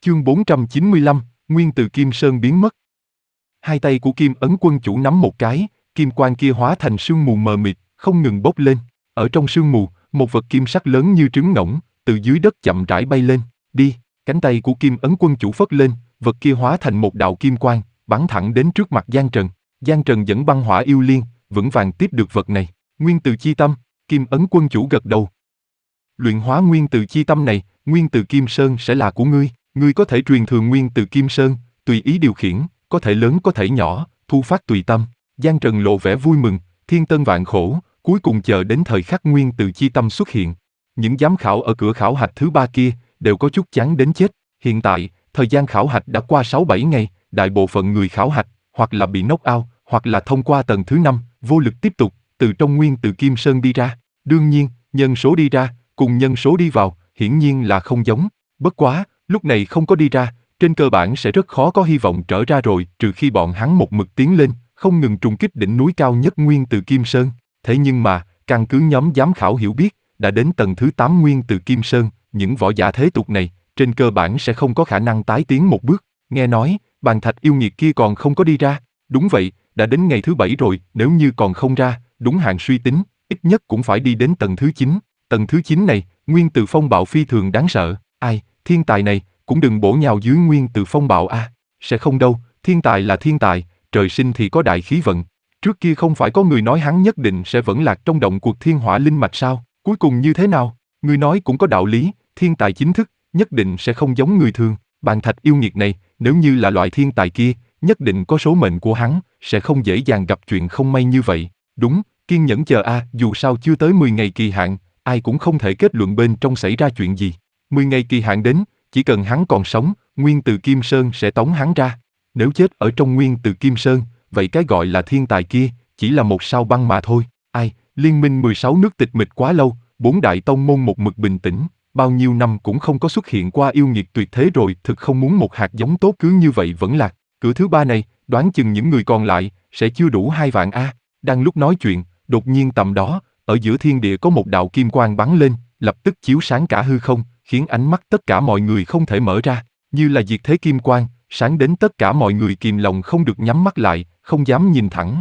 Chương 495, nguyên từ Kim Sơn biến mất. Hai tay của Kim Ấn Quân chủ nắm một cái, kim quang kia hóa thành sương mù mờ mịt, không ngừng bốc lên. Ở trong sương mù, một vật kim sắc lớn như trứng ngỗng, từ dưới đất chậm rãi bay lên. Đi, cánh tay của Kim Ấn Quân chủ phất lên, vật kia hóa thành một đạo kim quang, bắn thẳng đến trước mặt Giang Trần. Giang Trần dẫn băng hỏa yêu liên, vững vàng tiếp được vật này. Nguyên từ chi tâm, Kim Ấn Quân chủ gật đầu. Luyện hóa nguyên từ chi tâm này, nguyên từ Kim Sơn sẽ là của ngươi. Ngươi có thể truyền thừa nguyên từ Kim Sơn, tùy ý điều khiển, có thể lớn có thể nhỏ, thu phát tùy tâm. Giang Trần lộ vẻ vui mừng, thiên tân vạn khổ, cuối cùng chờ đến thời khắc nguyên từ chi tâm xuất hiện. Những giám khảo ở cửa khảo hạch thứ 3 kia, đều có chút chán đến chết. Hiện tại, thời gian khảo hạch đã qua 6-7 ngày, đại bộ phận người khảo hạch, hoặc là bị knock out, hoặc là thông qua tầng thứ 5, vô lực tiếp tục, từ trong nguyên từ Kim Sơn đi ra. Đương nhiên, nhân số đi ra, cùng nhân số đi vào, hiển nhiên là không giống. Bất quá, lúc này không có đi ra, trên cơ bản sẽ rất khó có hy vọng trở ra rồi, trừ khi bọn hắn một mực tiến lên, không ngừng trùng kích đỉnh núi cao nhất nguyên từ Kim Sơn. Thế nhưng mà, căn cứ nhóm giám khảo hiểu biết, đã đến tầng thứ 8 nguyên từ Kim Sơn, những võ giả thế tục này, trên cơ bản sẽ không có khả năng tái tiến một bước. Nghe nói, bàn thạch yêu nghiệt kia còn không có đi ra. Đúng vậy, đã đến ngày thứ 7 rồi, nếu như còn không ra, đúng hạn suy tính, ít nhất cũng phải đi đến tầng thứ 9. Tầng thứ 9 này, nguyên từ phong bạo phi thường đáng sợ. Ai, thiên tài này, cũng đừng bổ nhào dưới nguyên từ phong bạo a. Sẽ không đâu, thiên tài là thiên tài, trời sinh thì có đại khí vận. Trước kia không phải có người nói hắn nhất định sẽ vẫn lạc trong động cuộc thiên hỏa linh mạch sao? Cuối cùng như thế nào? Người nói cũng có đạo lý, thiên tài chính thức, nhất định sẽ không giống người thường. Bàn thạch yêu nghiệt này, nếu như là loại thiên tài kia, nhất định có số mệnh của hắn, sẽ không dễ dàng gặp chuyện không may như vậy. Đúng, kiên nhẫn chờ a, dù sao chưa tới 10 ngày kỳ hạn, ai cũng không thể kết luận bên trong xảy ra chuyện gì. 10 ngày kỳ hạn đến, chỉ cần hắn còn sống, nguyên từ Kim Sơn sẽ tống hắn ra. Nếu chết ở trong nguyên từ Kim Sơn, vậy cái gọi là thiên tài kia, chỉ là một sao băng mà thôi. Ai, liên minh 16 nước tịch mịch quá lâu, 4 đại tông môn một mực bình tĩnh, bao nhiêu năm cũng không có xuất hiện qua yêu nghiệt tuyệt thế rồi, thực không muốn một hạt giống tốt cứ như vậy vẫn lạc. Cửa thứ 3 này, đoán chừng những người còn lại, sẽ chưa đủ 2 vạn a. Đang lúc nói chuyện, đột nhiên tầm đó, ở giữa thiên địa có một đạo kim quang bắn lên, lập tức chiếu sáng cả hư không, khiến ánh mắt tất cả mọi người không thể mở ra, như là diệt thế kim quang, sáng đến tất cả mọi người kìm lòng không được nhắm mắt lại, không dám nhìn thẳng.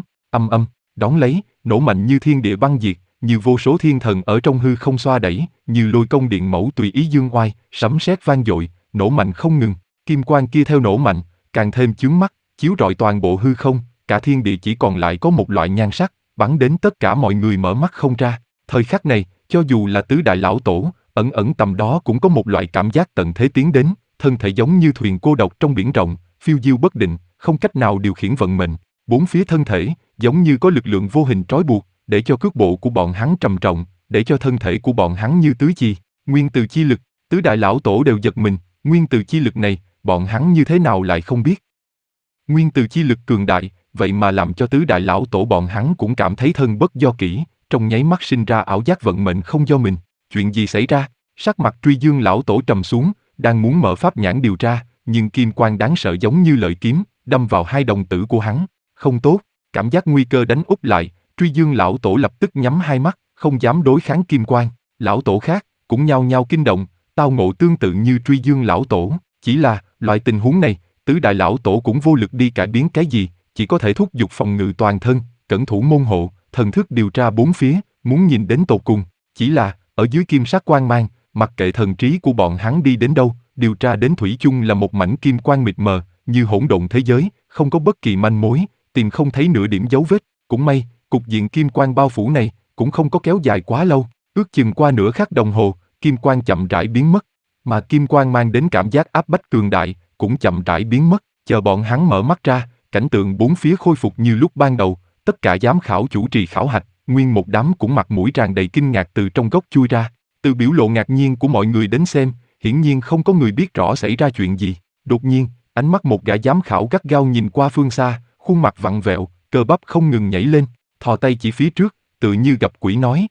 Đón lấy, nổ mạnh như thiên địa băng diệt, như vô số thiên thần ở trong hư không xoa đẩy, như lôi công điện mẫu tùy ý dương oai, sấm sét vang dội, nổ mạnh không ngừng. Kim quang kia theo nổ mạnh, càng thêm chướng mắt, chiếu rọi toàn bộ hư không, cả thiên địa chỉ còn lại có một loại nhan sắc, bắn đến tất cả mọi người mở mắt không ra. Thời khắc này, cho dù là tứ đại lão tổ, ẩn tầm đó cũng có một loại cảm giác tận thế tiến đến, thân thể giống như thuyền cô độc trong biển rộng, phiêu diêu bất định, không cách nào điều khiển vận mệnh. Bốn phía thân thể, giống như có lực lượng vô hình trói buộc, để cho cước bộ của bọn hắn trầm trọng, để cho thân thể của bọn hắn như tứ chi. Nguyên từ chi lực, tứ đại lão tổ đều giật mình, nguyên từ chi lực này, bọn hắn như thế nào lại không biết. Nguyên từ chi lực cường đại, vậy mà làm cho tứ đại lão tổ bọn hắn cũng cảm thấy thân bất do kỷ, trong nháy mắt sinh ra ảo giác vận mệnh không do mình. Chuyện gì xảy ra? Sắc mặt Truy Dương lão tổ trầm xuống, đang muốn mở pháp nhãn điều tra, nhưng kim quang đáng sợ giống như lợi kiếm, đâm vào hai đồng tử của hắn. Không tốt, cảm giác nguy cơ đánh úp lại, Truy Dương lão tổ lập tức nhắm hai mắt, không dám đối kháng kim quang. Lão tổ khác cũng nhao nhao kinh động, tao ngộ tương tự như Truy Dương lão tổ, chỉ là loại tình huống này, tứ đại lão tổ cũng vô lực đi cải biến cái gì, chỉ có thể thúc giục phòng ngự toàn thân, cẩn thủ môn hộ, thần thức điều tra bốn phía, muốn nhìn đến tột cùng. Chỉ là ở dưới kim sắc quang mang, mặc kệ thần trí của bọn hắn đi đến đâu, điều tra đến thủy chung là một mảnh kim quang mịt mờ, như hỗn độn thế giới, không có bất kỳ manh mối, tìm không thấy nửa điểm dấu vết. Cũng may, cục diện kim quang bao phủ này cũng không có kéo dài quá lâu, ước chừng qua nửa khắc đồng hồ, kim quang chậm rãi biến mất, mà kim quang mang đến cảm giác áp bách cường đại cũng chậm rãi biến mất. Chờ bọn hắn mở mắt ra, cảnh tượng bốn phía khôi phục như lúc ban đầu, tất cả giám khảo chủ trì khảo hạch, nguyên một đám cũng mặt mũi tràn đầy kinh ngạc từ trong góc chui ra. Từ biểu lộ ngạc nhiên của mọi người đến xem, hiển nhiên không có người biết rõ xảy ra chuyện gì. Đột nhiên, ánh mắt một gã giám khảo gắt gao nhìn qua phương xa, khuôn mặt vặn vẹo, cơ bắp không ngừng nhảy lên, thò tay chỉ phía trước, tự như gặp quỷ nói.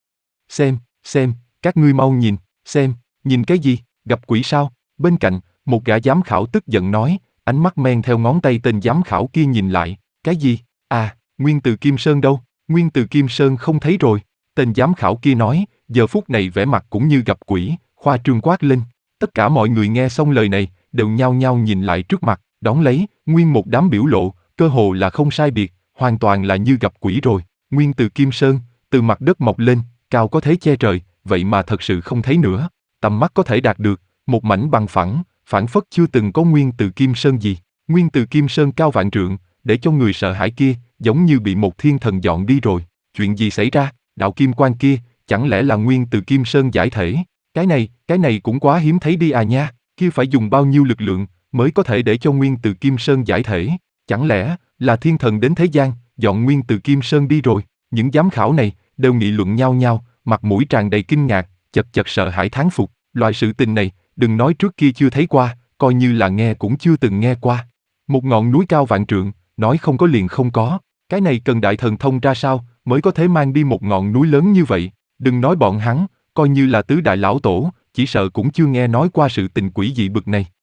Xem, các ngươi mau nhìn, xem, nhìn cái gì, gặp quỷ sao? Bên cạnh, một gã giám khảo tức giận nói, ánh mắt men theo ngón tay tên giám khảo kia nhìn lại, cái gì? À, nguyên từ Kim Sơn đâu? Nguyên từ Kim Sơn không thấy rồi. Tên giám khảo kia nói, giờ phút này vẻ mặt cũng như gặp quỷ, khoa trương quát lên. Tất cả mọi người nghe xong lời này, đều nhao nhao nhìn lại trước mặt, đón lấy, nguyên một đám biểu lộ, cơ hồ là không sai biệt, hoàn toàn là như gặp quỷ rồi. Nguyên từ Kim Sơn, từ mặt đất mọc lên, cao có thể che trời, vậy mà thật sự không thấy nữa. Tầm mắt có thể đạt được, một mảnh bằng phẳng, phảng phất chưa từng có nguyên từ Kim Sơn gì. Nguyên từ Kim Sơn cao vạn trượng, để cho người sợ hãi kia, giống như bị một thiên thần dọn đi rồi. Chuyện gì xảy ra? Đạo kim quang kia, chẳng lẽ là nguyên từ Kim Sơn giải thể? Cái này cũng quá hiếm thấy đi à nha, kia phải dùng bao nhiêu lực lượng mới có thể để cho nguyên từ Kim Sơn giải thể? Chẳng lẽ là thiên thần đến thế gian, dọn nguyên từ Kim Sơn đi rồi? Những giám khảo này đều nghị luận nhau nhau, mặt mũi tràn đầy kinh ngạc, chật chật sợ hãi thán phục. Loại sự tình này, đừng nói trước kia chưa thấy qua, coi như là nghe cũng chưa từng nghe qua. Một ngọn núi cao vạn trượng, nói không có liền không có. Cái này cần đại thần thông ra sao mới có thể mang đi một ngọn núi lớn như vậy? Đừng nói bọn hắn, coi như là tứ đại lão tổ, chỉ sợ cũng chưa nghe nói qua sự tình quỷ dị bực này.